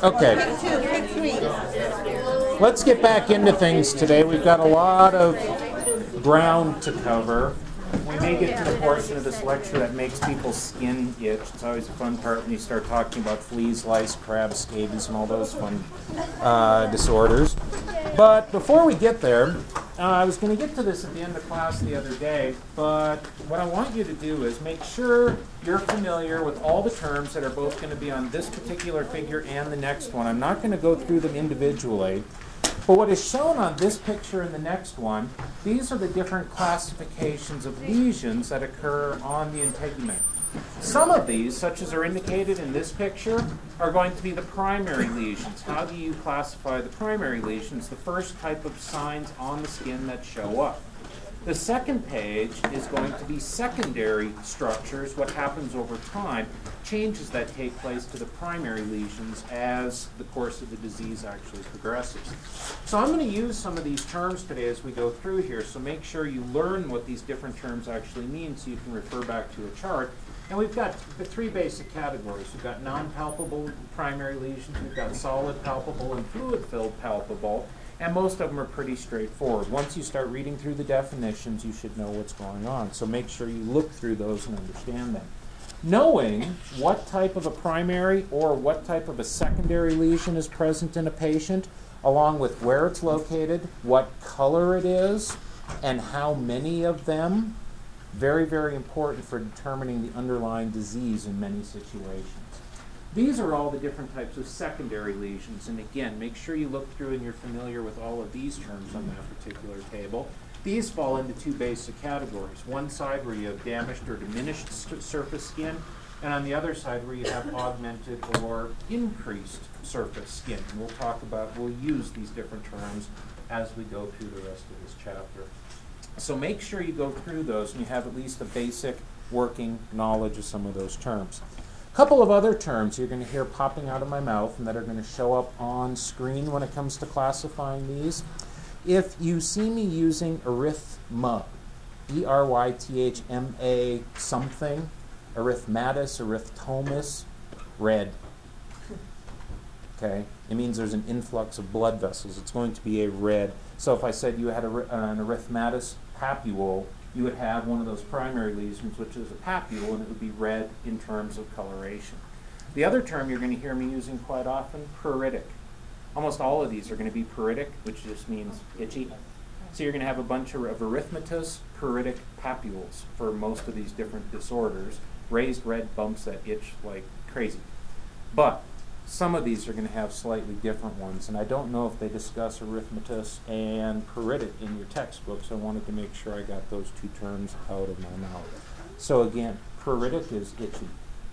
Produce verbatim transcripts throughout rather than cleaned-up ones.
Okay. Let's get back into things today. We've got a lot of ground to cover. We may get to the portion of this lecture that makes people's skin itch. It's always a fun part when you start talking about fleas, lice, crabs, scabies, and all those fun uh, disorders. But before we get there, uh, I was going to get to this at the end of class the other day, but what I want you to do is make sure you're familiar with all the terms that are both going to be on this particular figure and the next one. I'm not going to go through them individually. But what is shown on this picture and the next one, these are the different classifications of lesions that occur on the integument. Some of these, such as are indicated in this picture, are going to be the primary lesions. How do you classify the primary lesions? The first type of signs on the skin that show up. The second page is going to be secondary structures, what happens over time, changes that take place to the primary lesions as the course of the disease actually progresses. So I'm going to use some of these terms today as we go through here, so make sure you learn what these different terms actually mean so you can refer back to a chart. And we've got the three basic categories. We've got non-palpable primary lesions, we've got solid palpable and fluid-filled palpable. And most of them are pretty straightforward. Once you start reading through the definitions, you should know what's going on. So make sure you look through those and understand them. Knowing what type of a primary or what type of a secondary lesion is present in a patient, along with where it's located, what color it is, and how many of them, very, very important for determining the underlying disease in many situations. These are all the different types of secondary lesions, and again, make sure you look through and you're familiar with all of these terms on that particular table. These fall into two basic categories. One side where you have damaged or diminished surface skin, and on the other side where you have augmented or increased surface skin. And we'll talk about, we'll use these different terms as we go through the rest of this chapter. So make sure you go through those and you have at least a basic working knowledge of some of those terms. A couple of other terms you're going to hear popping out of my mouth and that are going to show up on screen when it comes to classifying these. If you see me using erythema, E R Y T H M A something, erythematus, erythtomas, red. Okay? It means there's an influx of blood vessels. It's going to be a red. So if I said you had a, an erythematus papule, you would have one of those primary lesions, which is a papule, and it would be red in terms of coloration. The other term you're going to hear me using quite often, pruritic. Almost all of these are going to be pruritic, which just means itchy. So you're going to have a bunch of, of erythematous pruritic papules for most of these different disorders, raised red bumps that itch like crazy. But some of these are going to have slightly different ones, and I don't know if they discuss erythematous and pruritic in your textbooks. So I wanted to make sure I got those two terms out of my mouth. So again, pruritic is itchy.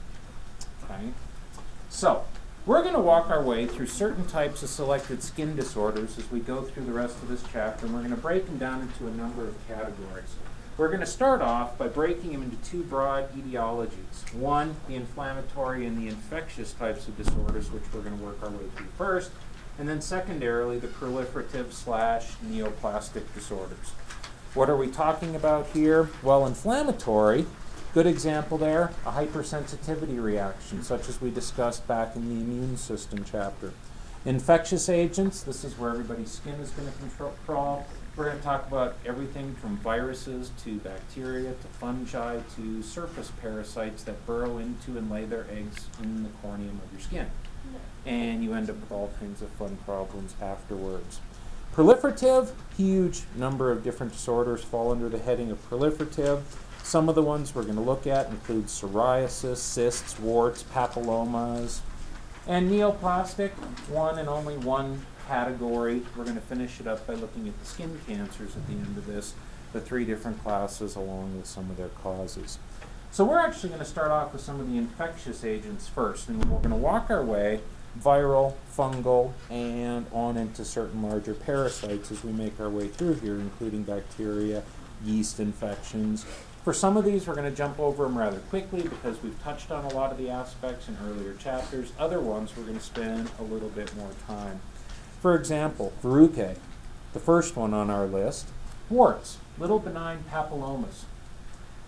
Okay? So we're going to walk our way through certain types of selected skin disorders as we go through the rest of this chapter, and we're going to break them down into a number of categories. We're going to start off by breaking them into two broad etiologies. One, the inflammatory and the infectious types of disorders, which we're going to work our way through first. And then secondarily, the proliferative slash neoplastic disorders. What are we talking about here? Well, inflammatory, good example there, a hypersensitivity reaction, such as we discussed back in the immune system chapter. Infectious agents, this is where everybody's skin is going to control. We're going to talk about everything from viruses to bacteria to fungi to surface parasites that burrow into and lay their eggs in the corneum of your skin. And you end up with all kinds of fun problems afterwards. Proliferative, huge number of different disorders fall under the heading of proliferative. Some of the ones we're going to look at include psoriasis, cysts, warts, papillomas. And neoplastic, one and only one category. We're going to finish it up by looking at the skin cancers at the end of this, the three different classes along with some of their causes. So we're actually going to start off with some of the infectious agents first, and we're going to walk our way viral, fungal, and on into certain larger parasites as we make our way through here, including bacteria, yeast infections. For some of these, we're going to jump over them rather quickly because we've touched on a lot of the aspects in earlier chapters. Other ones, we're going to spend a little bit more time. For example, verrucae, the first one on our list, warts, little benign papillomas.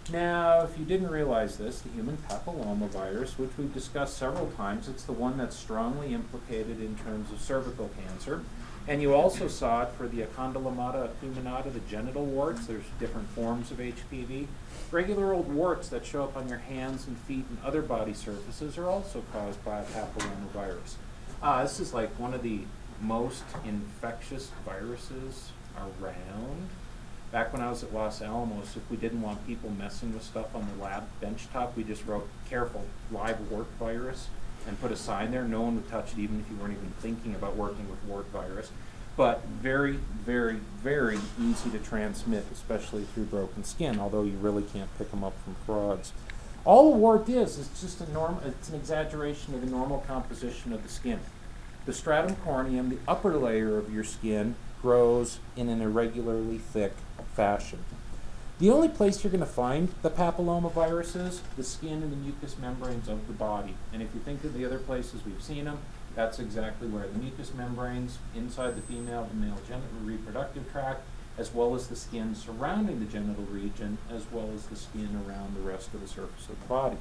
Now, if you didn't realize this, the human papillomavirus, which we've discussed several times, it's the one that's strongly implicated in terms of cervical cancer. And you also saw it for the Echondylomata acuminata, the genital warts. There's different forms of H P V. Regular old warts that show up on your hands and feet and other body surfaces are also caused by a papillomavirus. Uh, this is like one of the most infectious viruses around. Back when I was at Los Alamos, if we didn't want people messing with stuff on the lab benchtop, we just wrote, "Careful, live wart virus," and put a sign there. No one would touch it, even if you weren't even thinking about working with wart virus. But very, very, very easy to transmit, especially through broken skin, although you really can't pick them up from frogs. All a wart is, is just a norm, it's an exaggeration of the normal composition of the skin. The stratum corneum, the upper layer of your skin, grows in an irregularly thick fashion. The only place you're going to find the papillomavirus is the skin and the mucous membranes of the body. And if you think of the other places we've seen them, that's exactly where the mucous membranes inside the female and male genital reproductive tract, as well as the skin surrounding the genital region, as well as the skin around the rest of the surface of the body.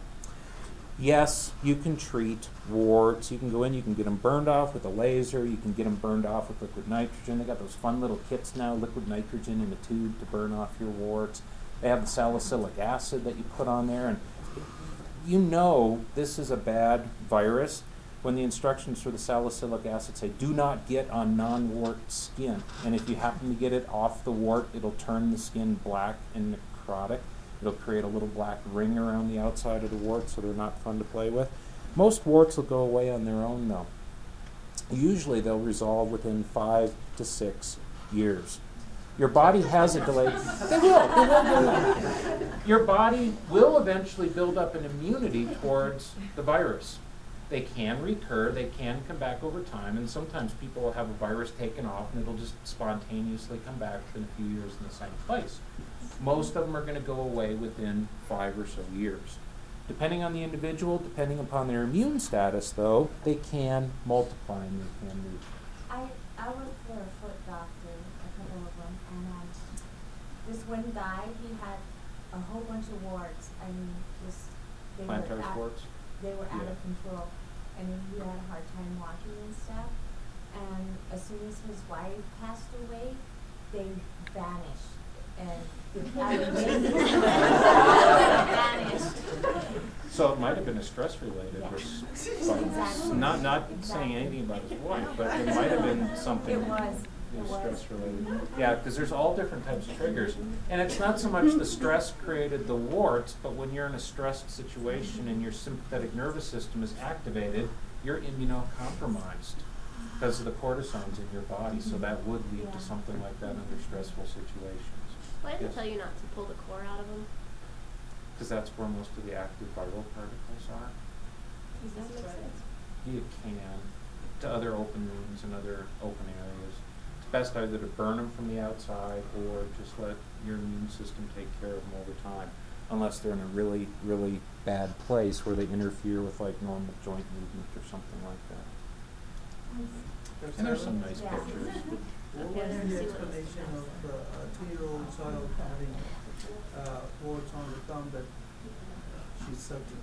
Yes, you can treat warts. You can go in, you can get them burned off with a laser, you can get them burned off with liquid nitrogen. They got those fun little kits now, liquid nitrogen in a tube to burn off your warts. They have the salicylic acid that you put on there, and you know this is a bad virus when the instructions for the salicylic acid say, do not get on non-wart skin. And if you happen to get it off the wart, it'll turn the skin black and necrotic. It'll create a little black ring around the outside of the wart, so they're not fun to play with. Most warts will go away on their own, though. Usually they'll resolve within five to six years. Your body has a delay. They will. They will build up. Your body will eventually build up an immunity towards the virus. They can recur. They can come back over time, and sometimes people will have a virus taken off, and it'll just spontaneously come back within a few years in the same place. Most of them are going to go away within five or so years. Depending on the individual, depending upon their immune status, though, they can multiply and they can move. I, I worked for a foot doctor, a couple of them, and um, this one guy, he had a whole bunch of warts. I mean, just they Plantar were out, warts? they were out Yeah. of control. I mean, he had a hard time walking and stuff. And as soon as his wife passed away, they vanished. And I mean, vanished. So it might have been a stress-related Yeah. response. Exactly. Not not Exactly. saying anything about his wife, but it might have been something. It was. It It was was. stress-related. Yeah, because there's all different types of triggers. And it's not so much the stress created the warts, but when you're in a stressed situation and your sympathetic nervous system is activated, you're immunocompromised because of the cortisons in your body. So that would lead Yeah. to something like that under stressful situations. Why did Yes. it tell you not to pull the core out of them? Because that's where most of the active viral particles are. Does that make sense? You can, to other open wounds and other open areas. It's best either to burn them from the outside or just let your immune system take care of them over time, unless they're in a really, really bad place where they interfere with like normal joint movement or something like that. And there's some nice Yeah. pictures. What Okay, was let's the see what explanation of uh, a two-year-old child having uh, warts on the thumb that she's sucking?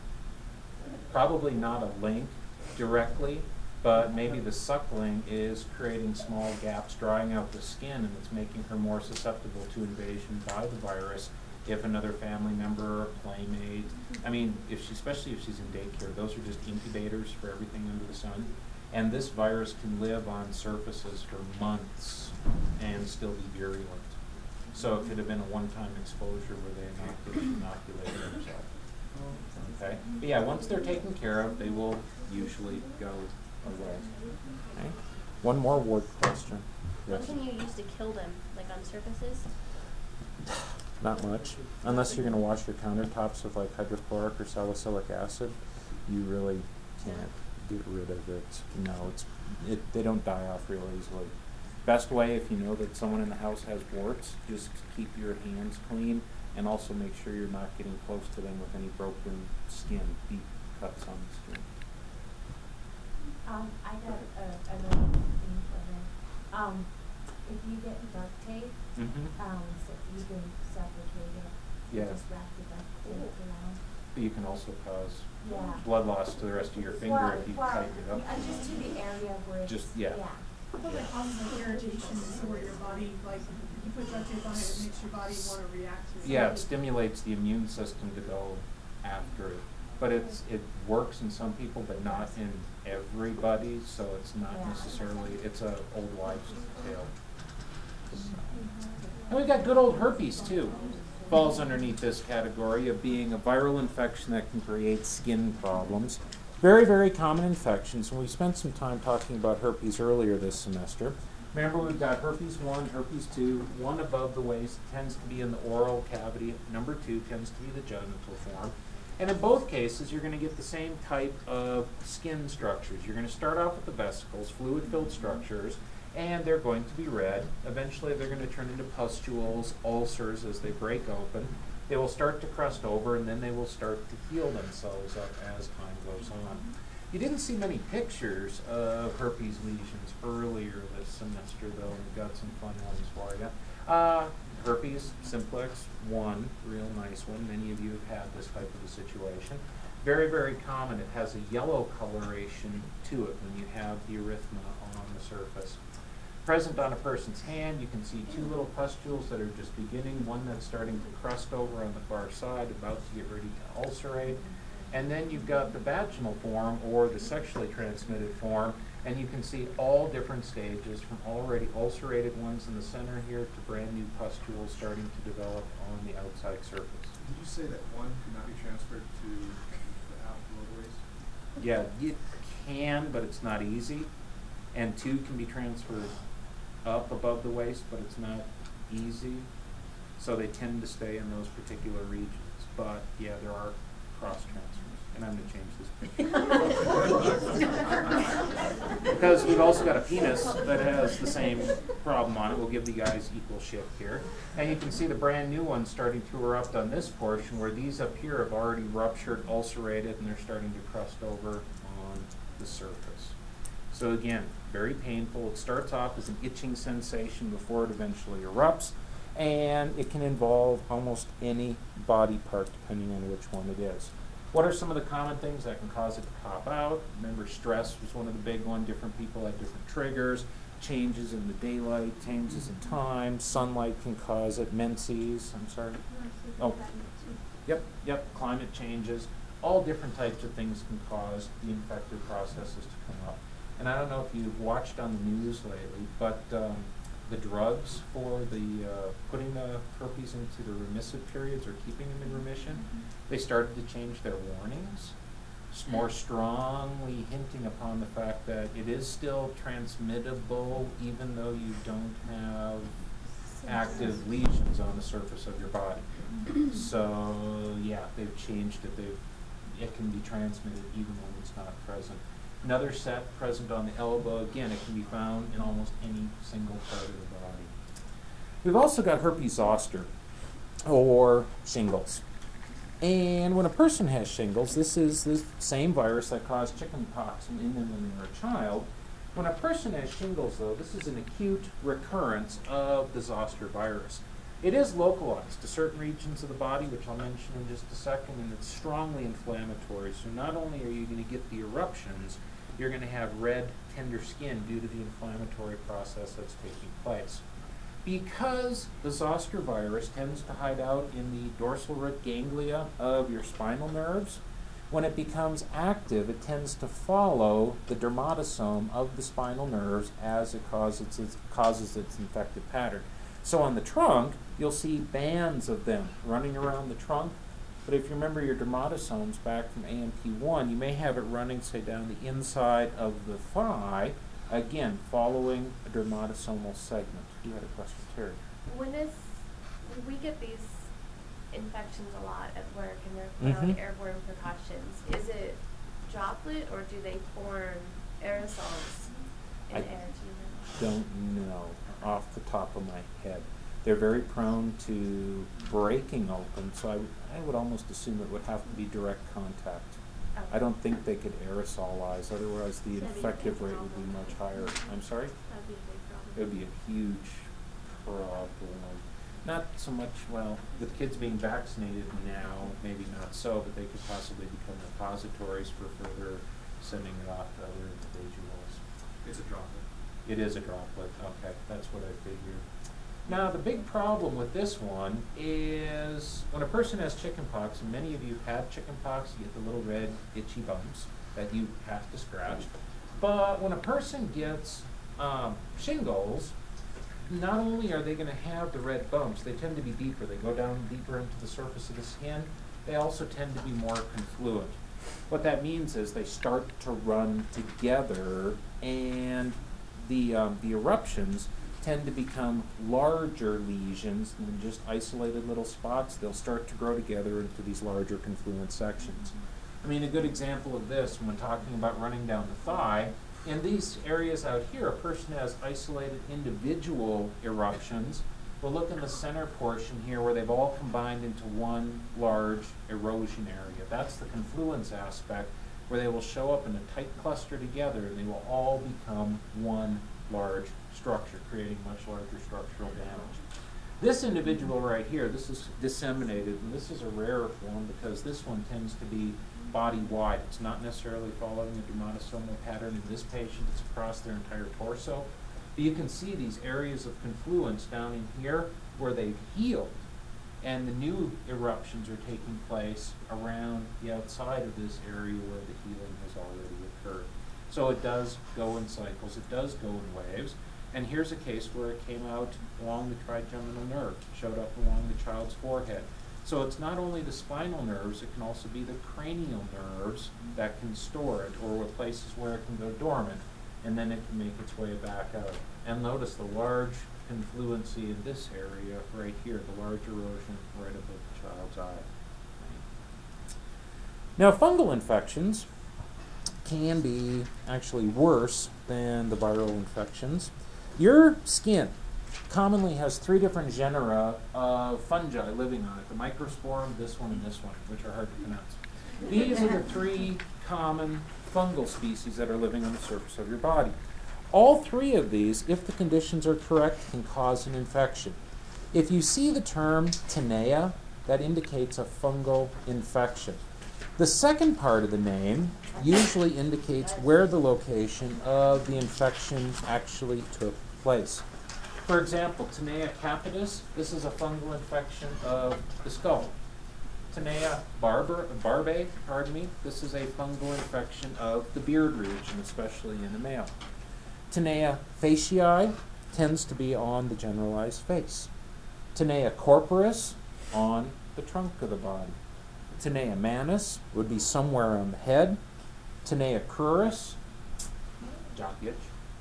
Probably not a link directly, but maybe the suckling is creating small gaps, drying out the skin, and it's making her more susceptible to invasion by the virus if another family member or playmate. I mean, if she, especially if she's in daycare, those are just incubators for everything under the sun. And this virus can live on surfaces for months and still be virulent. So it could have been a one-time exposure where they inoculate, inoculated themselves. Okay? But yeah, once they're taken care of, they will usually go away. Okay? One more word question. What Yes. can you use to kill them, like on surfaces? Not much. Unless you're going to wash your countertops with like hydrochloric or salicylic acid, you really can't get rid of it. No, it's it. They don't die off real easily. Best way, if you know that someone in the house has warts, just keep your hands clean and also make sure you're not getting close to them with any broken skin, deep cuts on the skin. Um, I got a, a little thing for her. Um, if you get duct tape, Mm-hmm. um, so you can suffocate it. You Yeah. just wrap the duct tape around. You can also cause Yeah. blood loss to the rest of your finger Well, if you well, tighten it up. uh, just to the area where it's, Just- yeah. yeah. I thought that causes like irritation to where your body, like, you put duct tape on it, it makes your body wanna react to it. Yeah, it stimulates the immune system to go after it. But it's, it works in some people, but not in everybody, so it's not Yeah. necessarily, it's a old wives' tale. And we got good old herpes too. Falls underneath this category of being a viral infection that can create skin problems. Very, very common infections, and we spent some time talking about herpes earlier this semester. Remember, we've got herpes one, herpes two, one above the waist tends to be in the oral cavity, number two tends to be the genital form. And in both cases, you're going to get the same type of skin structures. You're going to start off with the vesicles, fluid-filled structures, and they're going to be red. Eventually, they're going to turn into pustules, ulcers as they break open. They will start to crust over, and then they will start to heal themselves up as time goes on. You didn't see many pictures of herpes lesions earlier this semester, though, and we've got some fun ones for you. Uh, herpes simplex one, real nice one. Many of you have had this type of a situation. Very, very common. It has a yellow coloration to it when you have the erythema on the surface. Present on a person's hand, you can see two little pustules that are just beginning, one that's starting to crust over on the far side, about to get ready to ulcerate. And then you've got the vaginal form, or the sexually transmitted form, and you can see all different stages, from already ulcerated ones in the center here to brand new pustules starting to develop on the outside surface. Did you say that one could not be transferred to the out below the waist? Yeah, you can, but it's not easy. And two can be transferred up above the waist, but it's not easy. So they tend to stay in those particular regions. But yeah, there are cross transfers. And I'm going to change this picture. Because we've also got a penis that has the same problem on it. We'll give the guys equal shift here. And you can see the brand new ones starting to erupt on this portion, where these up here have already ruptured, ulcerated, and they're starting to crust over on the surface. So again, very painful. It starts off as an itching sensation before it eventually erupts, and it can involve almost any body part depending on which one it is. What are some of the common things that can cause it to pop out? Remember, stress was one of the big ones. Different people have different triggers. Changes in the daylight, changes in time. Sunlight can cause it. Menses, I'm sorry. Oh, yep, yep, climate changes. All different types of things can cause the infective processes to come up. And I don't know if you've watched on the news lately, but um, the drugs for the uh, putting the herpes into the remissive periods or keeping them in remission, Mm-hmm. they started to change their warnings, s- more strongly hinting upon the fact that it is still transmittable even though you don't have active lesions on the surface of your body. So yeah, they've changed it. They've, it can be transmitted even when it's not present. Another set present on the elbow. Again, it can be found in almost any single part of the body. We've also got herpes zoster, or shingles. And when a person has shingles, this is the same virus that caused chickenpox in England when they were a child. When a person has shingles, though, this is an acute recurrence of the zoster virus. It is localized to certain regions of the body, which I'll mention in just a second, and it's strongly inflammatory. So not only are you going to get the eruptions, you're going to have red, tender skin due to the inflammatory process that's taking place. Because the zoster virus tends to hide out in the dorsal root ganglia of your spinal nerves, when it becomes active, it tends to follow the dermatosome of the spinal nerves as it causes its, causes its infected pattern. So on the trunk, you'll see bands of them running around the trunk. But if you remember your dermatosomes back from A M P one, you may have it running, say, down the inside of the thigh, again, following a dermatosomal segment. You had a question, Terry. When is, we get these infections a lot at work, and they're around Mhm. airborne precautions. Is it droplet, or do they form aerosols in I air? Do you know? Don't know off the top of my head. They're very prone to breaking open, so I, w- I would almost assume it would have to be direct contact. Oh. I don't think they could aerosolize, otherwise the That'd be a infective big rate would be problem. much higher. I'm sorry? That'd be a big problem. It would be a huge problem. not so much, well, with kids being vaccinated now, maybe not so, but they could possibly become repositories for further sending it off to other individuals. It's a droplet. It is a droplet, okay, that's what I figured. Now, the big problem with this one is when a person has chickenpox, and many of you have chickenpox, you get the little red itchy bumps that you have to scratch. But when a person gets um, shingles, not only are they going to have the red bumps, they tend to be deeper. They go down deeper into the surface of the skin. They also tend to be more confluent. What that means is they start to run together, and the, um, the eruptions tend to become larger lesions than just isolated little spots. They'll start to grow together into these larger confluent sections. I mean, a good example of this when talking about running down the thigh, in these areas out here, a person has isolated individual eruptions. We'll look in the center portion here where they've all combined into one large erosion area. That's the confluence aspect, where they will show up in a tight cluster together and they will all become one large structure, creating much larger structural damage. This individual right here, this is disseminated, and this is a rarer form because this one tends to be body-wide. It's not necessarily following a dermatosomal pattern in this patient, it's across their entire torso. But you can see these areas of confluence down in here where they've healed, and the new eruptions are taking place around the outside of this area where the healing has already occurred. So it does go in cycles, it does go in waves, and here's a case where it came out along the trigeminal nerve, showed up along the child's forehead. So it's not only the spinal nerves, it can also be the cranial nerves that can store it, or places where it can go dormant, and then it can make its way back out. And notice the large confluency in this area right here, the large erosion right above the child's eye. Now, fungal infections can be actually worse than the viral infections. Your skin commonly has three different genera of fungi living on it, the microsporum, this one, and this one, which are hard to pronounce. These are the three common fungal species that are living on the surface of your body. All three of these, if the conditions are correct, can cause an infection. If you see the term tinea, that indicates a fungal infection. The second part of the name usually indicates where the location of the infection actually took place. For example, Tinea capitis, this is a fungal infection of the skull. Tinea barber, barbae, pardon me, this is a fungal infection of the beard region, especially in the male. Tinea faciei tends to be on the generalized face. Tinea corporis, on the trunk of the body. Tinea manus would be somewhere on the head. Tinea cruris, jock itch,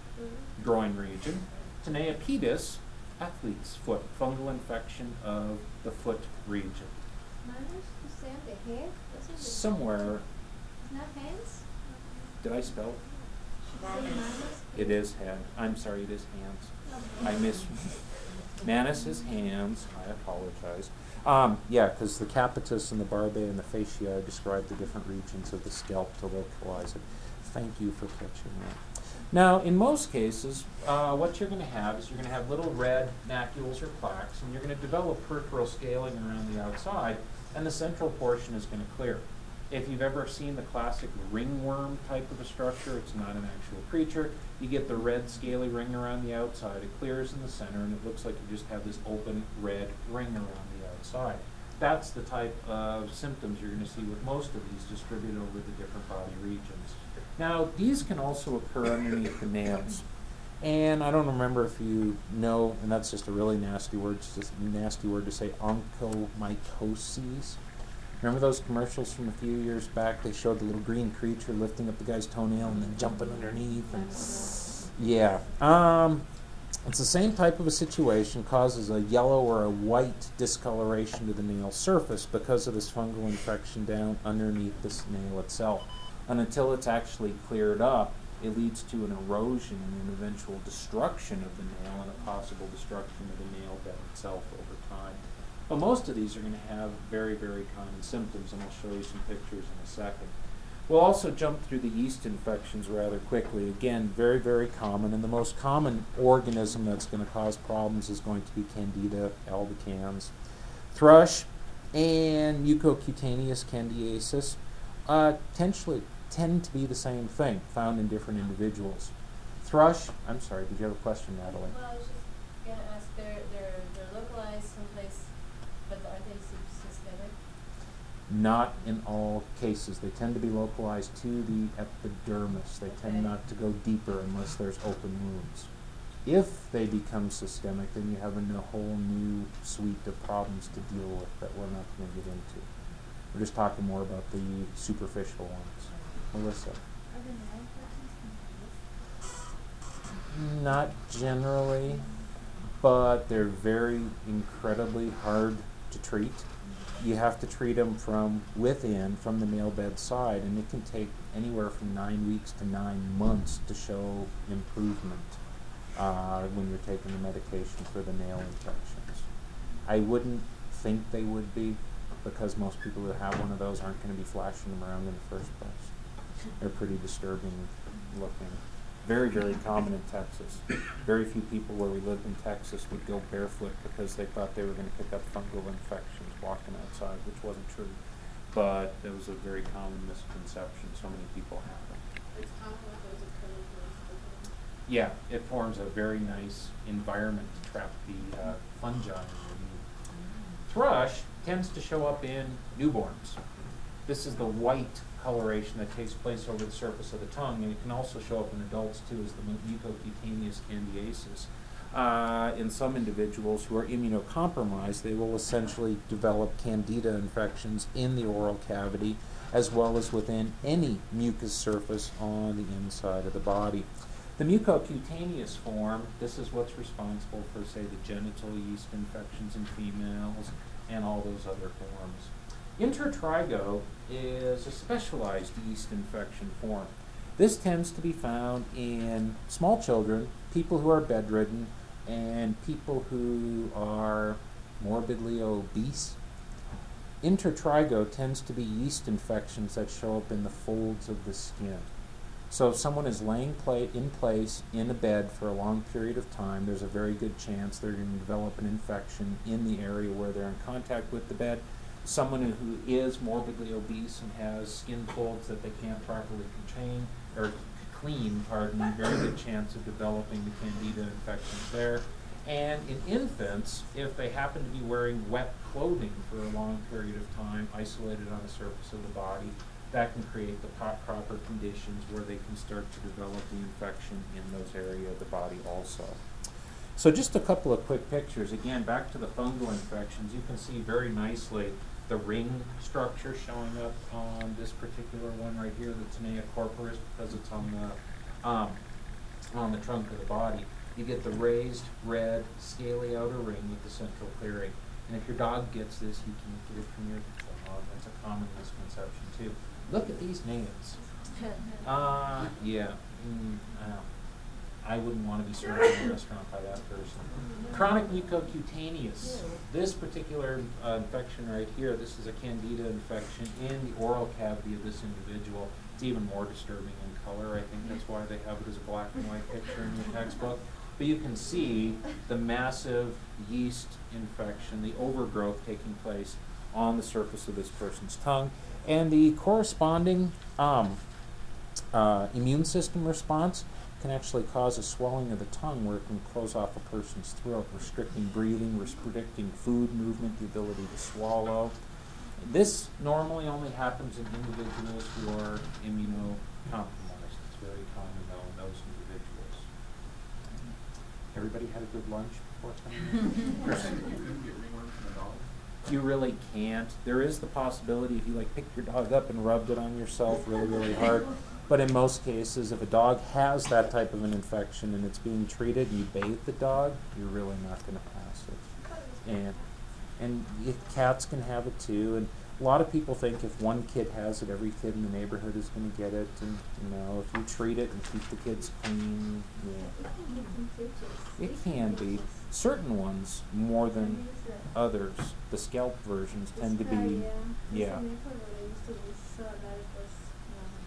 groin region. Tinea pedis, athlete's foot, fungal infection of the foot region. Manus, you say on the head? Doesn't it- Somewhere, Not hands? did I spell? Should say manus? It is head. I'm sorry, it is hands. I miss. Manus is hands. I apologize. Um, yeah, because the capitis and the barbae and the fascia describe the different regions of the scalp to localize it. Thank you for catching that. Now, in most cases, uh, what you're going to have is you're going to have little red macules or plaques, and you're going to develop peripheral scaling around the outside, and the central portion is going to clear. If you've ever seen the classic ringworm type of a structure, it's not an actual creature. You get the red scaly ring around the outside, it clears in the center, and it looks like you just have this open red ring around the outside. That's the type of symptoms you're going to see with most of these distributed over the different body regions. Now, these can also occur underneath the nails. And I don't remember if you know, and that's just a really nasty word, it's just a nasty word to say, onychomycosis. Remember those commercials from a few years back? They showed the little green creature lifting up the guy's toenail and then jumping underneath. And yeah. Um, it's the same type of a situation, causes a yellow or a white discoloration to the nail surface because of this fungal infection down underneath this nail itself. And until it's actually cleared up, it leads to an erosion and an eventual destruction of the nail and a possible destruction of the nail bed itself over time. But most of these are going to have very, very common symptoms, and I'll show you some pictures in a second. We'll also jump through the yeast infections rather quickly. Again, very, very common, and the most common organism that's going to cause problems is going to be Candida albicans. Thrush and mucocutaneous candidiasis uh, potentially tend to be the same thing, found in different individuals. Thrush, I'm sorry, did you have a question, Natalie? Well, I was just gonna ask, they're, they're, they're localized someplace, but are they sy- systemic? Not in all cases. They tend to be localized to the epidermis. They tend Okay. not to go deeper unless there's open wounds. If they become systemic, then you have a n- whole new suite of problems to deal with that we're not going to get into. We're just talking more about the superficial ones. Melissa? Are the nail infections contagious? Not generally, but they're very incredibly hard to treat. You have to treat them from within, from the nail bed side, and it can take anywhere from nine weeks to nine months to show improvement uh, when you're taking the medication for the nail infections. I wouldn't think they would be, because most people who have one of those aren't going to be flashing them around in the first place. They're pretty disturbing looking. Very, very common in Texas. Very few people where we lived in Texas would go barefoot because they thought they were going to pick up fungal infections walking outside, which wasn't true. But it was a very common misconception. So many people have it. It's common with those acrylic. Yeah, it forms a very nice environment to trap the uh, fungi in you. Thrush tends to show up in newborns. This is the white coloration that takes place over the surface of the tongue, and it can also show up in adults too as the mucocutaneous candidiasis. Uh, in some individuals who are immunocompromised, they will essentially develop candida infections in the oral cavity as well as within any mucous surface on the inside of the body. The mucocutaneous form, this is what's responsible for, say, the genital yeast infections in females and all those other forms. Intertrigo is a specialized yeast infection form. This tends to be found in small children, people who are bedridden, and people who are morbidly obese. Intertrigo tends to be yeast infections that show up in the folds of the skin. So if someone is laying pla- in place in a bed for a long period of time, there's a very good chance they're going to develop an infection in the area where they're in contact with the bed. Someone who is morbidly obese and has skin folds that they can't properly contain or clean, pardon me, very good chance of developing the candida infections there. And in infants, if they happen to be wearing wet clothing for a long period of time, isolated on the surface of the body, that can create the po- proper conditions where they can start to develop the infection in those areas of the body also. So just a couple of quick pictures. Again, back to the fungal infections, you can see very nicely the ring structure showing up on this particular one right here, the tinea corporis, because it's on the um, on the trunk of the body. You get the raised red scaly outer ring with the central clearing. And if your dog gets this, you can't get it from your dog. That's a common misconception too. Look at these nails. Uh, yeah. Mm, uh, I wouldn't want to be served in a restaurant by that person. Chronic mucocutaneous. This particular uh, infection right here, this is a candida infection in the oral cavity of this individual. It's even more disturbing in color. I think that's why they have it as a black and white picture in your textbook. But you can see the massive yeast infection, the overgrowth taking place on the surface of this person's tongue, and the corresponding um, uh, immune system response can actually cause a swelling of the tongue where it can close off a person's throat, restricting breathing, restricting food movement, the ability to swallow. This normally only happens in individuals who are immunocompromised. It's very common though in those individuals. Everybody had a good lunch before coming? You're saying you couldn't get ringworm from a dog? You really can't. There is the possibility if you like picked your dog up and rubbed it on yourself really, really hard. But in most cases, if a dog has that type of an infection and it's being treated and you bathe the dog, you're really not going to pass it. And and if cats can have it too. And a lot of people think if one kid has it, every kid in the neighborhood is going to get it. And you know, if you treat it and keep the kids clean, yeah, it can be. Certain ones more than others. The scalp versions tend to be, yeah.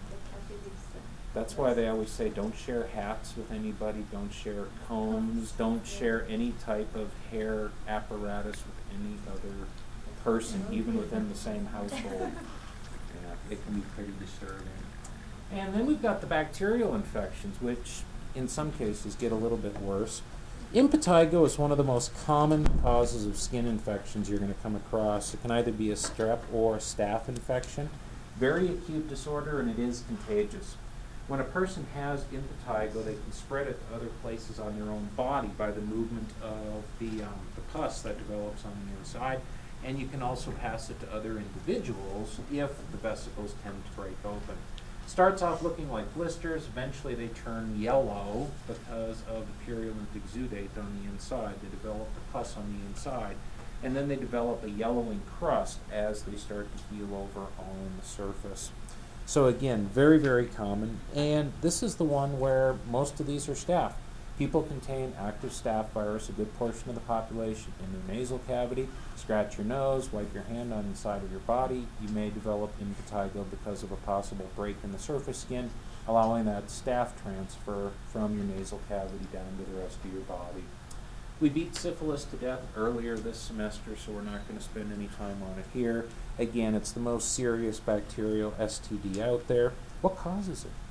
That's why they always say don't share hats with anybody, don't share combs, don't share any type of hair apparatus with any other person, even within the same household. Yeah, it can be pretty disturbing. And then we've got the bacterial infections, which in some cases get a little bit worse. Impetigo is one of the most common causes of skin infections you're going to come across. It can either be a strep or a staph infection. Very acute disorder, and it is contagious. When a person has impetigo, they can spread it to other places on their own body by the movement of the, um, the pus that develops on the inside, and you can also pass it to other individuals if the vesicles tend to break open. Starts off looking like blisters. Eventually they turn yellow because of the purulent exudate on the inside. They develop the pus on the inside, and then they develop a yellowing crust as they start to heal over on the surface. So again, very, very common, and this is the one where most of these are staph. People contain active staph virus, a good portion of the population, in their nasal cavity. Scratch your nose, wipe your hand on the side of your body. You may develop impetigo because of a possible break in the surface skin, allowing that staph transfer from your nasal cavity down to the rest of your body. We beat syphilis to death earlier this semester, so we're not going to spend any time on it here. Again, it's the most serious bacterial S T D out there. What causes it?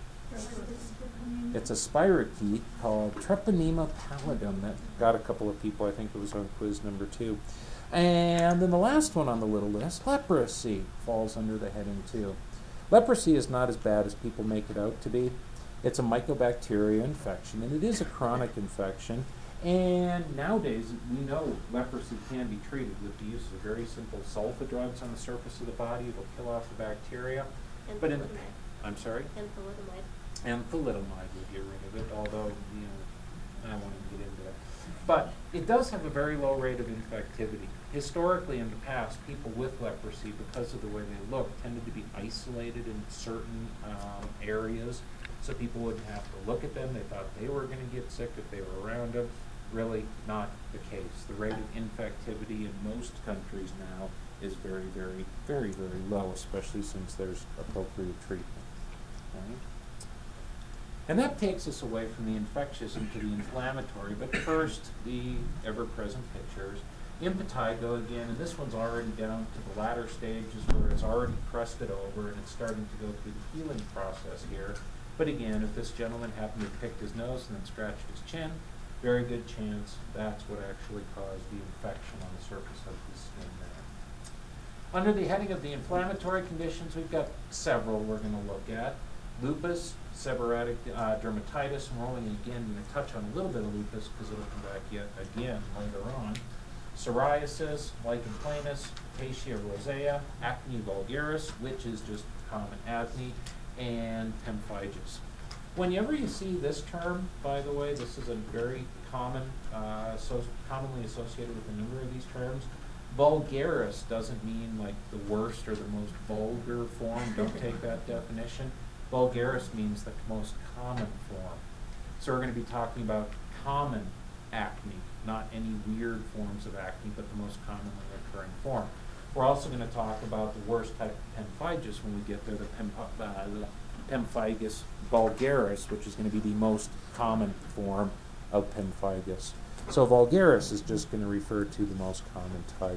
It's a spirochete called Treponema pallidum that got a couple of people. I think it was on quiz number two. And then the last one on the little list, leprosy, falls under the heading too. Leprosy is not as bad as people make it out to be. It's a mycobacteria infection, and it is a chronic infection. And nowadays, we know leprosy can be treated with the use of very simple sulfa drugs on the surface of the body. It'll kill off the bacteria. And But in the, thalidomide. I'm sorry? And thalidomide. And thalidomide will get rid of it, although, you know, I don't want to get into it. But it does have a very low rate of infectivity. Historically, in the past, people with leprosy, because of the way they look, tended to be isolated in certain um, areas, so people wouldn't have to look at them. They thought they were going to get sick if they were around them. Really not the case. The rate of infectivity in most countries now is very, very, very, very low, especially since there's appropriate treatment. Right? And that takes us away from the infectious into the inflammatory. But first, the ever-present pictures. Impetigo again, and this one's already down to the latter stages where it's already crusted over and it's starting to go through the healing process here. But again, if this gentleman happened to have picked his nose and then scratched his chin, very good chance that's what actually caused the infection on the surface of the skin there. Under the heading of the inflammatory conditions, we've got several we're going to look at. Lupus, seborrheic uh, dermatitis, and we're only again going to touch on a little bit of lupus because it'll come back yet again later on. Psoriasis, lichen planus, alopecia rosea, acne vulgaris, which is just common acne, and pemphigus. Whenever you see this term, by the way, this is a very common, uh, so commonly associated with a number of these terms. Vulgaris doesn't mean like the worst or the most vulgar form. Don't take that definition. Vulgaris means the most common form. So we're going to be talking about common acne, not any weird forms of acne, but the most commonly occurring form. We're also going to talk about the worst type of pemphigus when we get there, the pem uh, pemphigus vulgaris, which is going to be the most common form of pemphigus. So vulgaris is just going to refer to the most common type.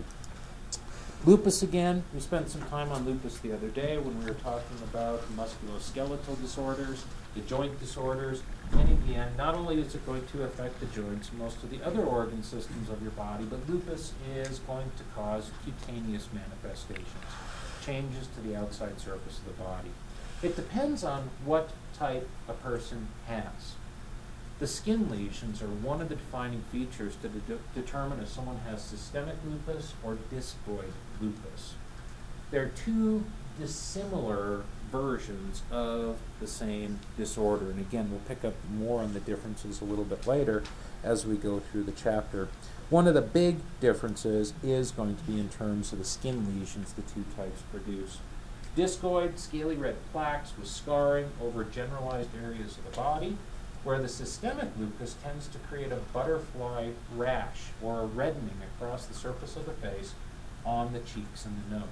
Lupus again, we spent some time on lupus the other day when we were talking about musculoskeletal disorders, the joint disorders, and again, not only is it going to affect the joints, most of the other organ systems of your body, but lupus is going to cause cutaneous manifestations, changes to the outside surface of the body. It depends on what type a person has. The skin lesions are one of the defining features to de determine if someone has systemic lupus or discoid lupus. There are two dissimilar versions of the same disorder, and again, we'll pick up more on the differences a little bit later as we go through the chapter. One of the big differences is going to be in terms of the skin lesions the two types produce. Discoid, scaly red plaques with scarring over generalized areas of the body, where the systemic lupus tends to create a butterfly rash or a reddening across the surface of the face on the cheeks and the nose.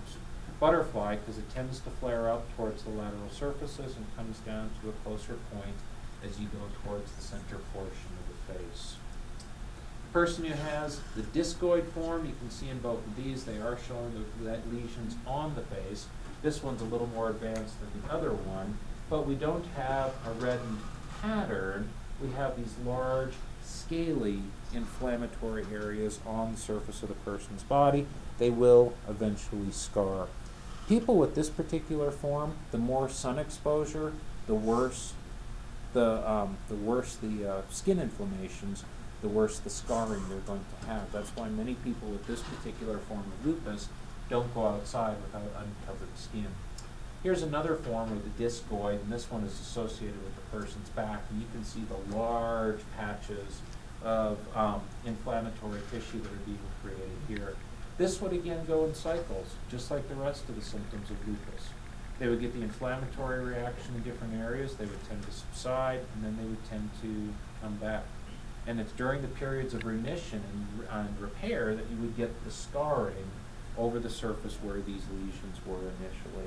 butterfly because it tends to flare up towards the lateral surfaces and comes down to a closer point as you go towards the center portion of the face. The person who has the discoid form, you can see in both of these, they are showing the red lesions on the face. This one's a little more advanced than the other one, but we don't have a reddened pattern. We have these large, scaly, inflammatory areas on the surface of the person's body. They will eventually scar. People with this particular form, the more sun exposure, the worse the, um, the worse the uh, skin inflammations, the worse the scarring they're going to have. That's why many people with this particular form of lupus don't go outside without uncovered skin. Here's another form of the discoid, and this one is associated with the person's back, and you can see the large patches of um, inflammatory tissue that are being created here. This would again go in cycles, just like the rest of the symptoms of lupus. They would get the inflammatory reaction in different areas, they would tend to subside, and then they would tend to come back. And it's during the periods of remission and, and repair that you would get the scarring over the surface where these lesions were initially.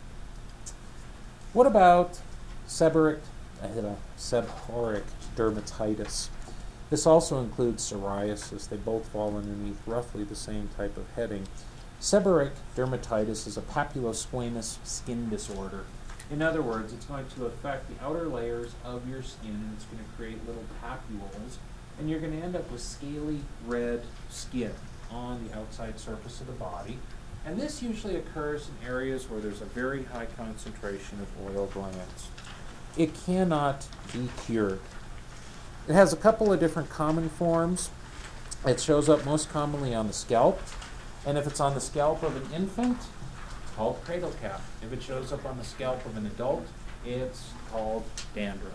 What about seborrheic, uh, seborrheic dermatitis? This also includes psoriasis. They both fall underneath roughly the same type of heading. Seborrheic dermatitis is a papulosquamous skin disorder. In other words, it's going to affect the outer layers of your skin, and it's going to create little papules, and you're going to end up with scaly red skin on the outside surface of the body. And this usually occurs in areas where there's a very high concentration of oil glands. It cannot be cured. It has a couple of different common forms. It shows up most commonly on the scalp, and if it's on the scalp of an infant, it's called cradle cap. If it shows up on the scalp of an adult, it's called dandruff.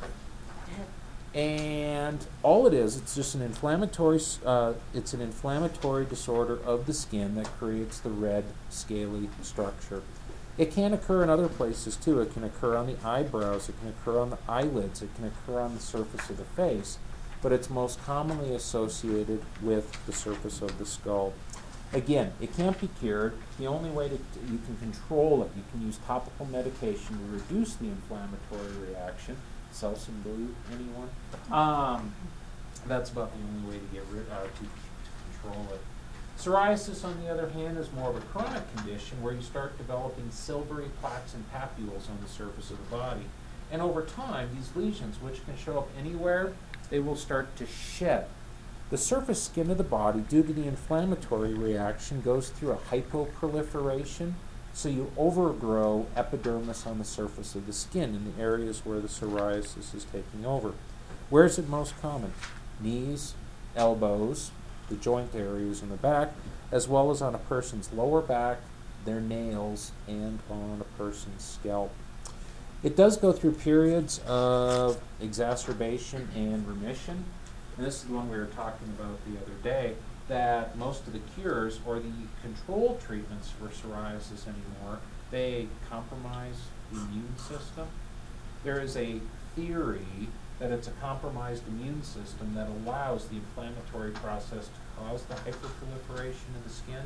And all it is, it's just an inflammatory, uh, it's an inflammatory disorder of the skin that creates the red, scaly structure. It can occur in other places too. It can occur on the eyebrows, it can occur on the eyelids, it can occur on the surface of the face, but it's most commonly associated with the surface of the skull. Again, it can't be cured. The only way that you can control it, you can use topical medication to reduce the inflammatory reaction. Selsun Blue, anyone? Um, that's about the only way to get rid uh, to, to control it. Psoriasis, on the other hand, is more of a chronic condition where you start developing silvery plaques and papules on the surface of the body. And over time, these lesions, which can show up anywhere, they will start to shed. The surface skin of the body, due to the inflammatory reaction, goes through a hypoproliferation, so you overgrow epidermis on the surface of the skin in the areas where the psoriasis is taking over. Where is it most common? Knees, elbows, the joint areas in the back, as well as on a person's lower back, their nails, and on a person's scalp. It does go through periods of exacerbation and remission, and this is the one we were talking about the other day, that most of the cures or the control treatments for psoriasis anymore, they compromise the immune system. There is a theory that it's a compromised immune system that allows the inflammatory process to cause the hyperproliferation of the skin,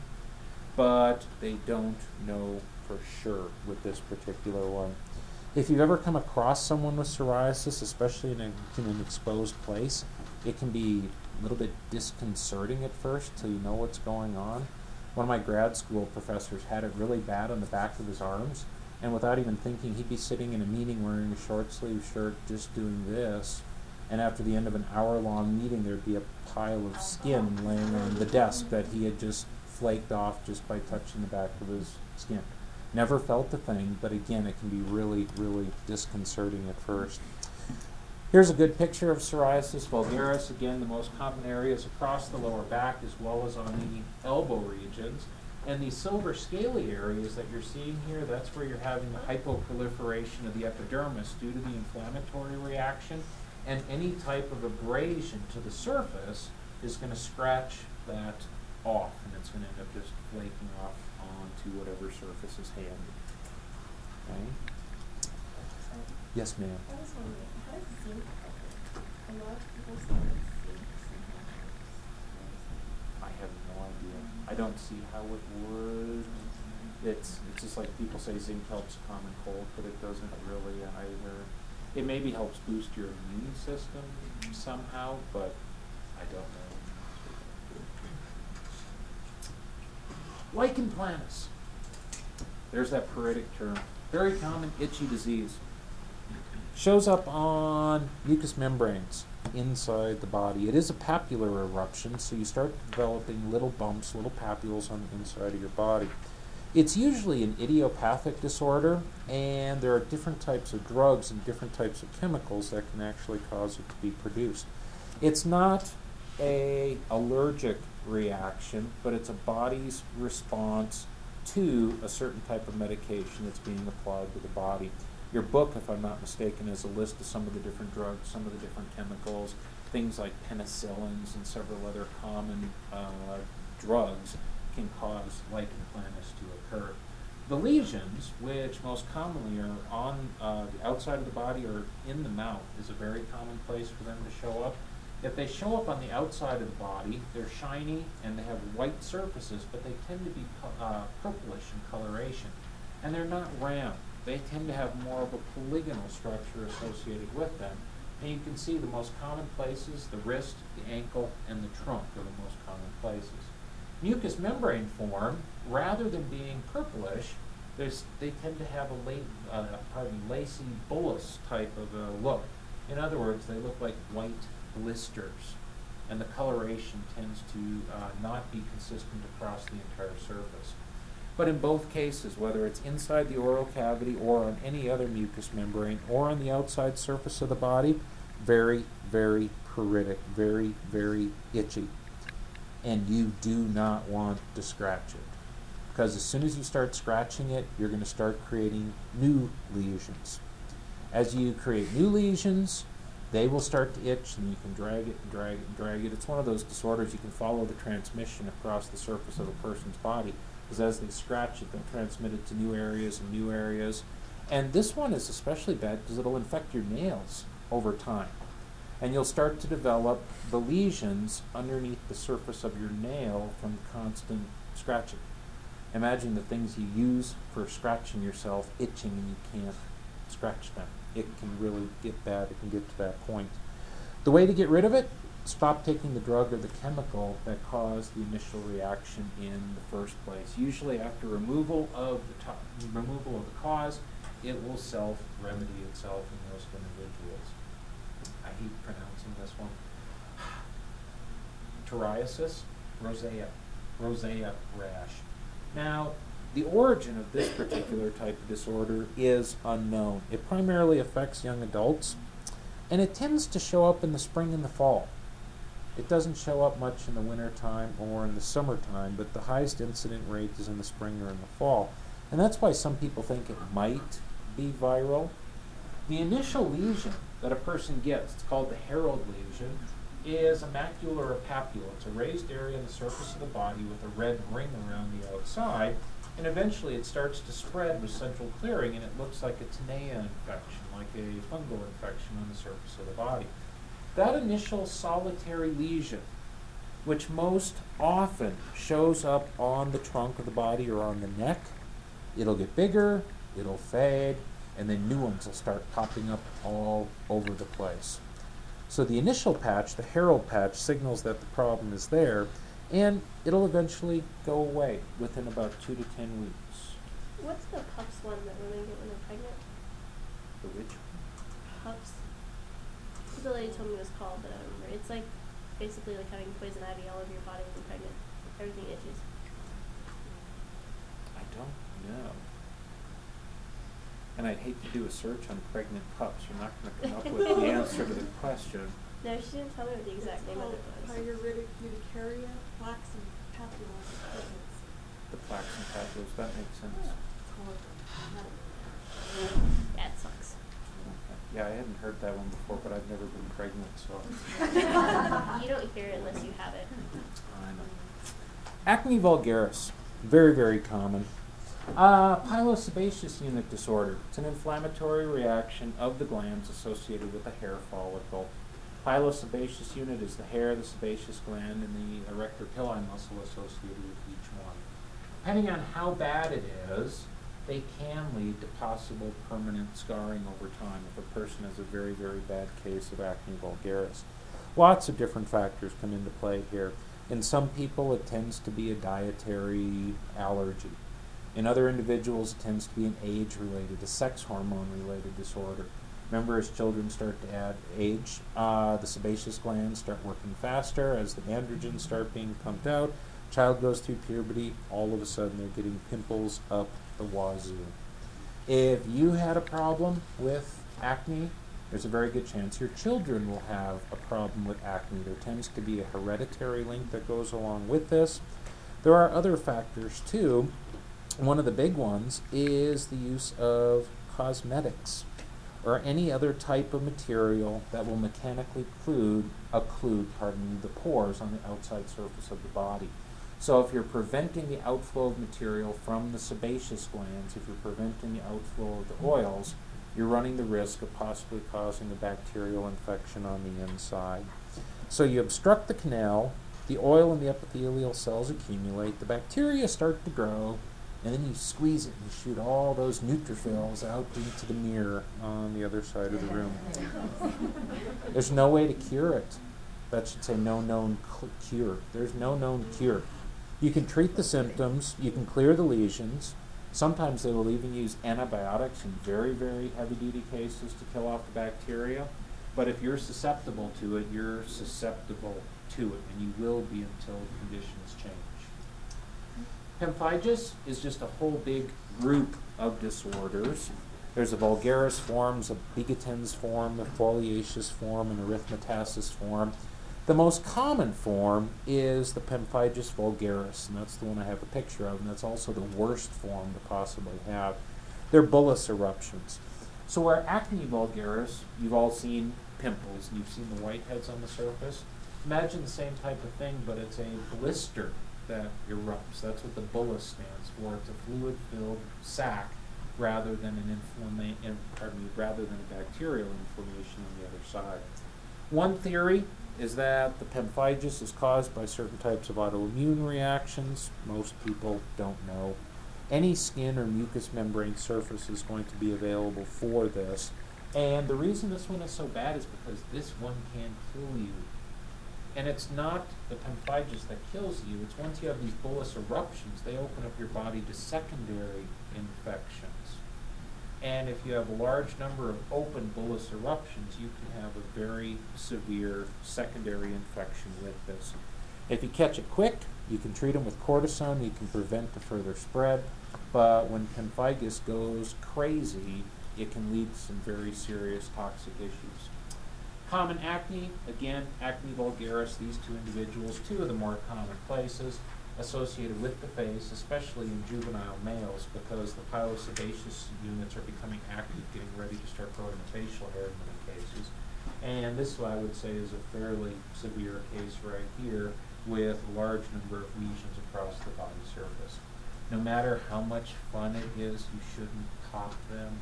but they don't know for sure with this particular one. If you've ever come across someone with psoriasis, especially in, a, in an exposed place, it can be a little bit disconcerting at first till you know what's going on. One of my grad school professors had it really bad on the back of his arms, and without even thinking, he'd be sitting in a meeting wearing a short sleeve shirt just doing this, and after the end of an hour-long meeting, there'd be a pile of skin laying on the desk that he had just flaked off just by touching the back of his skin. Never felt a thing, but again, it can be really, really disconcerting at first. Here's a good picture of psoriasis vulgaris. Again, the most common areas across the lower back as well as on the elbow regions. And these silver scaly areas that you're seeing here, that's where you're having the hypoproliferation of the epidermis due to the inflammatory reaction. And any type of abrasion to the surface is going to scratch that off, and it's going to end up just flaking off onto whatever surface is handed. Okay? Yes, ma'am. I was wondering, how does zinc help? A lot of people say that zinc somehow helps. I have no idea. I don't see how it would. It's, it's just like people say zinc helps common cold, but it doesn't really either. It maybe helps boost your immune system somehow, but I don't know. Lichen planus. There's that paritic term. Very common itchy disease. Shows up on mucous membranes inside the body. It is a papular eruption, so you start developing little bumps, little papules on the inside of your body. It's usually an idiopathic disorder, and there are different types of drugs and different types of chemicals that can actually cause it to be produced. It's not a allergic reaction, but it's a body's response to a certain type of medication that's being applied to the body. Your book, if I'm not mistaken, is a list of some of the different drugs, some of the different chemicals, things like penicillins and several other common uh, drugs can cause lichen planus to occur. The lesions, which most commonly are on uh, the outside of the body or in the mouth, is a very common place for them to show up. If they show up on the outside of the body, they're shiny and they have white surfaces, but they tend to be uh, purplish in coloration. And they're not round. They tend to have more of a polygonal structure associated with them. And you can see the most common places, the wrist, the ankle, and the trunk are the most common places. Mucous membrane form, rather than being purplish, there's, they tend to have a la uh, pardon, lacy bullous type of a look. In other words, they look like white blisters, and the coloration tends to uh, not be consistent across the entire surface. But in both cases, whether it's inside the oral cavity or on any other mucous membrane or on the outside surface of the body, very, very pruritic, very, very itchy. And you do not want to scratch it, because as soon as you start scratching it, you're going to start creating new lesions. As you create new lesions, they will start to itch, and you can drag it and drag it and drag it. It's one of those disorders you can follow the transmission across the surface of a person's body, because as they scratch it, they'll transmit it to new areas and new areas. And this one is especially bad because it'll infect your nails over time. And you'll start to develop the lesions underneath the surface of your nail from constant scratching. Imagine the things you use for scratching yourself itching and you can't scratch them. It can really get bad. It can get to that point. The way to get rid of it, stop taking the drug or the chemical that caused the initial reaction in the first place. Usually after removal of the, to removal of the cause, it will self-remedy itself in most individuals. I hate pronouncing this one. Psoriasis, rosacea, rosacea rash. Now, the origin of this particular type of disorder is unknown. It primarily affects young adults, and it tends to show up in the spring and the fall. It doesn't show up much in the winter time or in the summertime, but the highest incident rate is in the spring or in the fall. And that's why some people think it might be viral. The initial lesion that a person gets, it's called the Harold lesion, is a macula or a papula. It's a raised area on the surface of the body with a red ring around the outside, and eventually it starts to spread with central clearing, and it looks like a tinea infection, like a fungal infection on the surface of the body. That initial solitary lesion, which most often shows up on the trunk of the body or on the neck, it'll get bigger, it'll fade, and then new ones will start popping up all over the place. So the initial patch, the Harold patch, signals that the problem is there, and it'll eventually go away within about two to ten weeks. What's the pups one that women get when they're pregnant? The which? Pups. The lady told me it was called, but I don't remember. It's like basically like having poison ivy all over your body when you're pregnant. Everything itches. I don't know. And I'd hate to do a search on pregnant pups. You're not going to come up with the answer to the question. No, she didn't tell me what the exact name of it was. Pyuritic urticaria, plaques and papules. The plaques and papules, that makes sense. Yeah, it sucks. Okay. Yeah, I hadn't heard that one before, but I've never been pregnant, so. You don't hear it unless you have it. I know. Acne vulgaris, very, very common. Uh, pilosebaceous unit disorder. It's an inflammatory reaction of the glands associated with the hair follicle. Pilosebaceous unit is the hair, the sebaceous gland, and the erector pili muscle associated with each one. Depending on how bad it is, they can lead to possible permanent scarring over time if a person has a very, very bad case of acne vulgaris. Lots of different factors come into play here. In some people, it tends to be a dietary allergy. In other individuals, it tends to be an age-related, a sex hormone-related disorder. Remember, as children start to add age, uh, the sebaceous glands start working faster as the androgens start being pumped out. Child goes through puberty, all of a sudden they're getting pimples up the wazoo. If you had a problem with acne, there's a very good chance your children will have a problem with acne. There tends to be a hereditary link that goes along with this. There are other factors too. One of the big ones is the use of cosmetics or any other type of material that will mechanically occlude, occlude pardon me, the pores on the outside surface of the body. So if you're preventing the outflow of material from the sebaceous glands, if you're preventing the outflow of the oils, you're running the risk of possibly causing a bacterial infection on the inside. So you obstruct the canal, the oil and the epithelial cells accumulate, the bacteria start to grow, and then you squeeze it and shoot all those neutrophils out into the mirror on the other side of the room. There's no way to cure it. That should say no known cure. There's no known cure. You can treat the symptoms, you can clear the lesions. Sometimes they will even use antibiotics in very, very heavy-duty cases to kill off the bacteria. But if you're susceptible to it, you're susceptible to it, and you will be until conditions change. Pemphigus is just a whole big group of disorders. There's a vulgaris form, a bigoten's form, a foliaceous form, and erythematosus form. The most common form is the pemphigus vulgaris, and that's the one I have a picture of, and that's also the worst form to possibly have. They're bullous eruptions. So where acne vulgaris, you've all seen pimples, and you've seen the whiteheads on the surface. Imagine the same type of thing, but it's a blister that erupts. That's what the bullous stands for. It's a fluid-filled sac rather than an inflammation, pardon me, rather than a bacterial inflammation on the other side. One theory is that the pemphigus is caused by certain types of autoimmune reactions. Most people don't know. Any skin or mucous membrane surface is going to be available for this. And the reason this one is so bad is because this one can kill you. And it's not the pemphigus that kills you. It's once you have these bullous eruptions, they open up your body to secondary infections. And if you have a large number of open bullous eruptions, you can have a very severe secondary infection with this. If you catch it quick, you can treat them with cortisone, you can prevent the further spread. But when pemphigus goes crazy, it can lead to some very serious toxic issues. Common acne, again, acne vulgaris, these two individuals, two of the more common places associated with the face, especially in juvenile males, because the pilosebaceous units are becoming active, getting ready to start growing the facial hair in many cases. And this, I would say, is a fairly severe case right here with a large number of lesions across the body surface. No matter how much fun it is, you shouldn't pop them.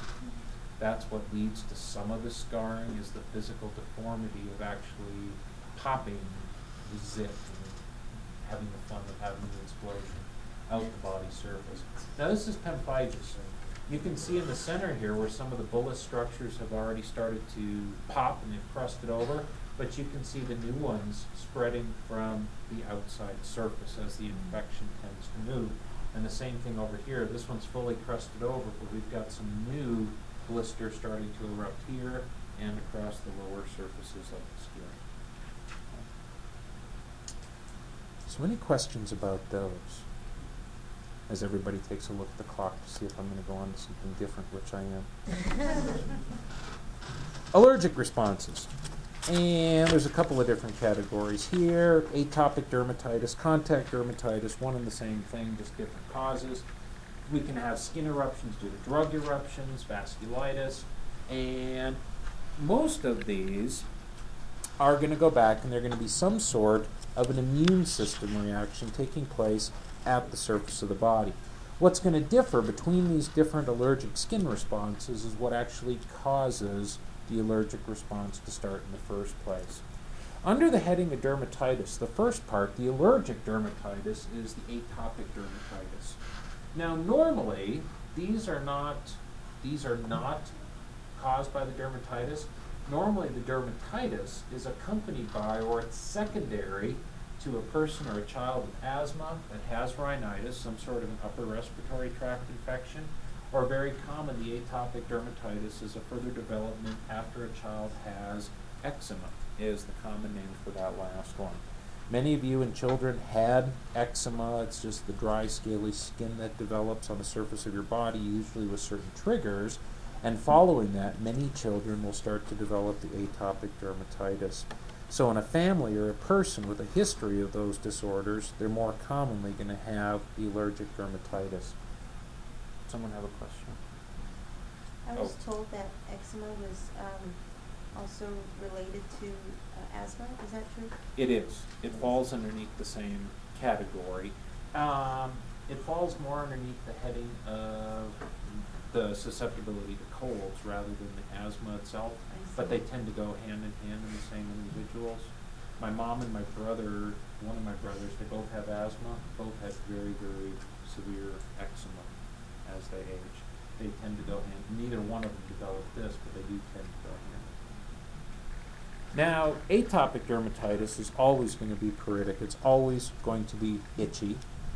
That's what leads to some of the scarring, is the physical deformity of actually popping the zip and having the fun of having the explosion out the body surface. Now this is pemphigus. You can see in the center here where some of the bullous structures have already started to pop and they've crusted over, but you can see the new ones spreading from the outside surface as the infection tends to move. And the same thing over here. This one's fully crusted over, but we've got some new blister starting to erupt here and across the lower surfaces of the skin. So any questions about those? As everybody takes a look at the clock to see if I'm going to go on to something different, which I am. Allergic responses. And there's a couple of different categories here. Atopic dermatitis, contact dermatitis, one and the same thing, just different causes. We can have skin eruptions due to drug eruptions, vasculitis, and most of these are going to go back and they're going to be some sort of an immune system reaction taking place at the surface of the body. What's going to differ between these different allergic skin responses is what actually causes the allergic response to start in the first place. Under the heading of dermatitis, the first part, the allergic dermatitis, is the atopic dermatitis. Now, normally, these are not, these are not caused by the dermatitis. Normally, the dermatitis is accompanied by, or it's secondary to a person or a child with asthma that has rhinitis, some sort of an upper respiratory tract infection, or very common, the atopic dermatitis is a further development after a child has eczema, is the common name for that last one. Many of you in children had eczema. It's just the dry, scaly skin that develops on the surface of your body, usually with certain triggers. And following that, many children will start to develop the atopic dermatitis. So in a family or a person with a history of those disorders, they're more commonly going to have the allergic dermatitis. Someone have a question? I was Oh. told that eczema was um, also related to uh, asthma. Is that true? It is. It falls underneath the same category. Um, it falls more underneath the heading of the susceptibility to colds rather than the asthma itself, I but see. they tend to go hand in hand in the same individuals. My mom and my brother, one of my brothers, they both have asthma, both had very, very severe eczema as they age. They tend to go hand, neither one of them developed this, but they do tend to go hand in hand. Now, atopic dermatitis is always going to be pruritic. It's always going to be itchy.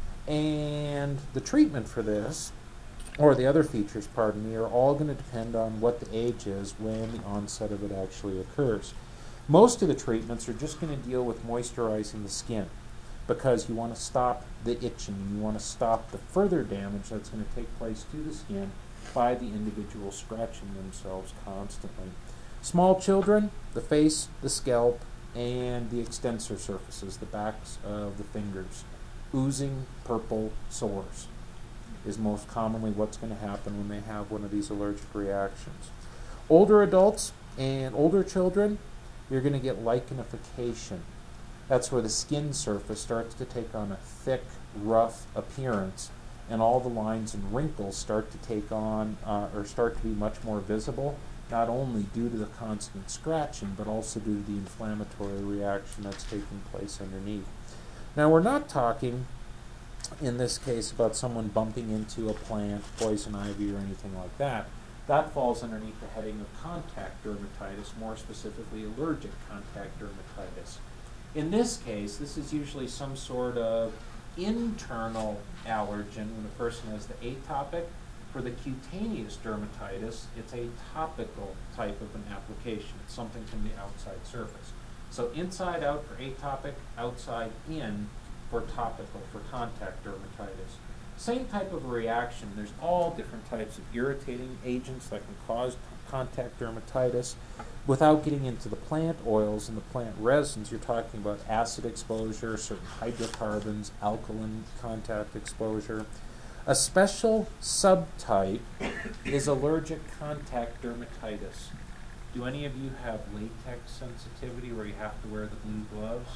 And the treatment for this, or the other features, pardon me, are all going to depend on what the age is when the onset of it actually occurs. Most of the treatments are just going to deal with moisturizing the skin because you want to stop the itching and you want to stop the further damage that's going to take place to the skin by the individual scratching themselves constantly. Small children, the face, the scalp, and the extensor surfaces, the backs of the fingers, oozing purple sores is most commonly what's going to happen when they have one of these allergic reactions. Older adults and older children, you're going to get lichenification. That's where the skin surface starts to take on a thick, rough appearance, and all the lines and wrinkles start to take on, uh, or start to be much more visible, not only due to the constant scratching, but also due to the inflammatory reaction that's taking place underneath. Now, we're not talking in this case about someone bumping into a plant, poison ivy, or anything like that. That falls underneath the heading of contact dermatitis, more specifically allergic contact dermatitis. In this case, this is usually some sort of internal allergen when a person has the atopic. For the cutaneous dermatitis, it's a topical type of an application. It's something from the outside surface. So inside out for atopic, outside in for topical, for contact dermatitis. Same type of reaction. There's all different types of irritating agents that can cause contact dermatitis. Without getting into the plant oils and the plant resins, you're talking about acid exposure, certain hydrocarbons, alkaline contact exposure. A special subtype is allergic contact dermatitis. Do any of you have latex sensitivity where you have to wear the blue gloves?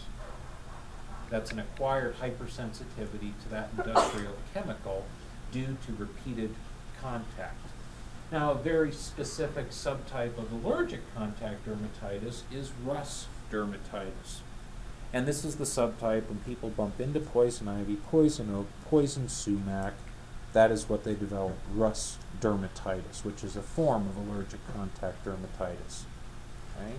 That's an acquired hypersensitivity to that industrial chemical due to repeated contact. Now, a very specific subtype of allergic contact dermatitis is rust dermatitis. And this is the subtype when people bump into poison ivy, poison oak, poison sumac. That is what they develop, rust dermatitis, which is a form of allergic contact dermatitis. Okay?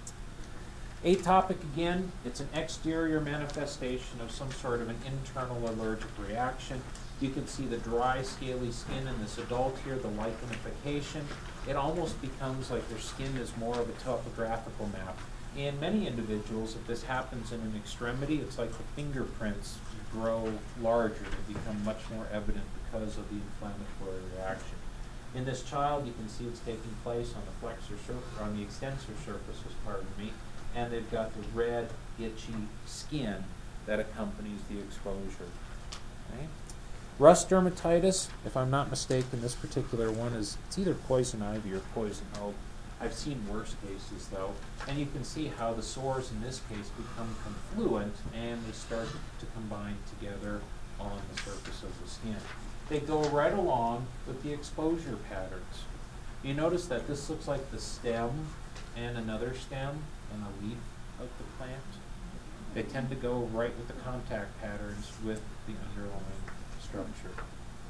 Atopic, again, it's an exterior manifestation of some sort of an internal allergic reaction. You can see the dry, scaly skin in this adult here, the lichenification. It almost becomes like their skin is more of a topographical map. In many individuals, if this happens in an extremity, it's like the fingerprints grow larger. They become much more evident because of the inflammatory reaction. In this child, you can see it's taking place on the flexor surface, on the extensor surfaces, pardon me, and they've got the red, itchy skin that accompanies the exposure. Okay? Rust dermatitis, if I'm not mistaken, this particular one is it's either poison ivy or poison oak. I've seen worse cases though, and you can see how the sores in this case become confluent and they start to combine together on the surface of the skin. They go right along with the exposure patterns. You notice that this looks like the stem and another stem and a leaf of the plant. They tend to go right with the contact patterns with the underlying structure.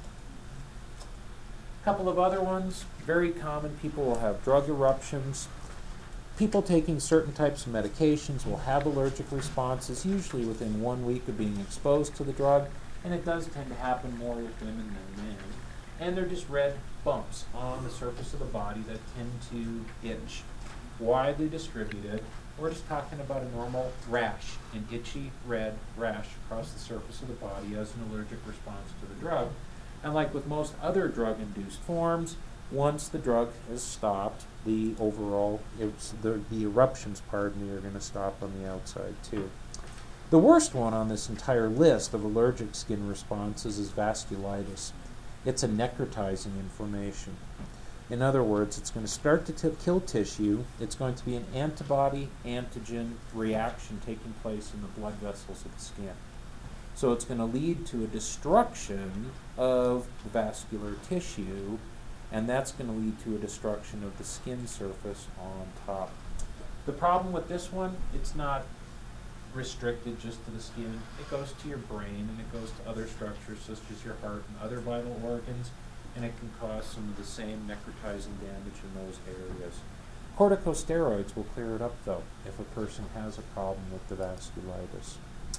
A couple of other ones, very common, people will have drug eruptions. People taking certain types of medications will have allergic responses, usually within one week of being exposed to the drug, and it does tend to happen more with women than men. And they're just red bumps on the surface of the body that tend to itch, widely distributed. We're just talking about a normal rash, an itchy red rash across the surface of the body as an allergic response to the drug. And like with most other drug-induced forms, once the drug has stopped, the overall, it's the, the eruptions, pardon me, are going to stop on the outside too. The worst one on this entire list of allergic skin responses is vasculitis. It's a necrotizing inflammation. In other words, it's going to start to t- kill tissue. It's going to be an antibody-antigen reaction taking place in the blood vessels of the skin. So it's going to lead to a destruction of the vascular tissue, and that's going to lead to a destruction of the skin surface on top. The problem with this one, it's not restricted just to the skin. It goes to your brain, and it goes to other structures such as your heart and other vital organs, and it can cause some of the same necrotizing damage in those areas. Corticosteroids will clear it up, though, if a person has a problem with the vasculitis.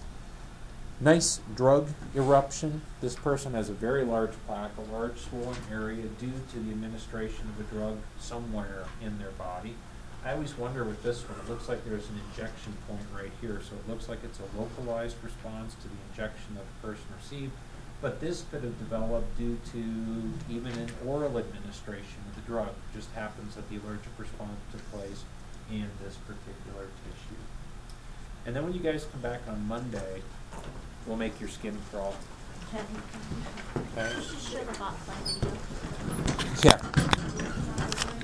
Nice drug eruption. This person has a very large plaque, a large swollen area due to the administration of a drug somewhere in their body. I always wonder with this one, it looks like there's an injection point right here, so it looks like it's a localized response to the injection that the person received, but this could have developed due to even an oral administration of the drug. It just happens that the allergic response took place in this particular tissue. And then when you guys come back on Monday, we'll make your skin crawl. Okay? Should have bought my video. Yeah.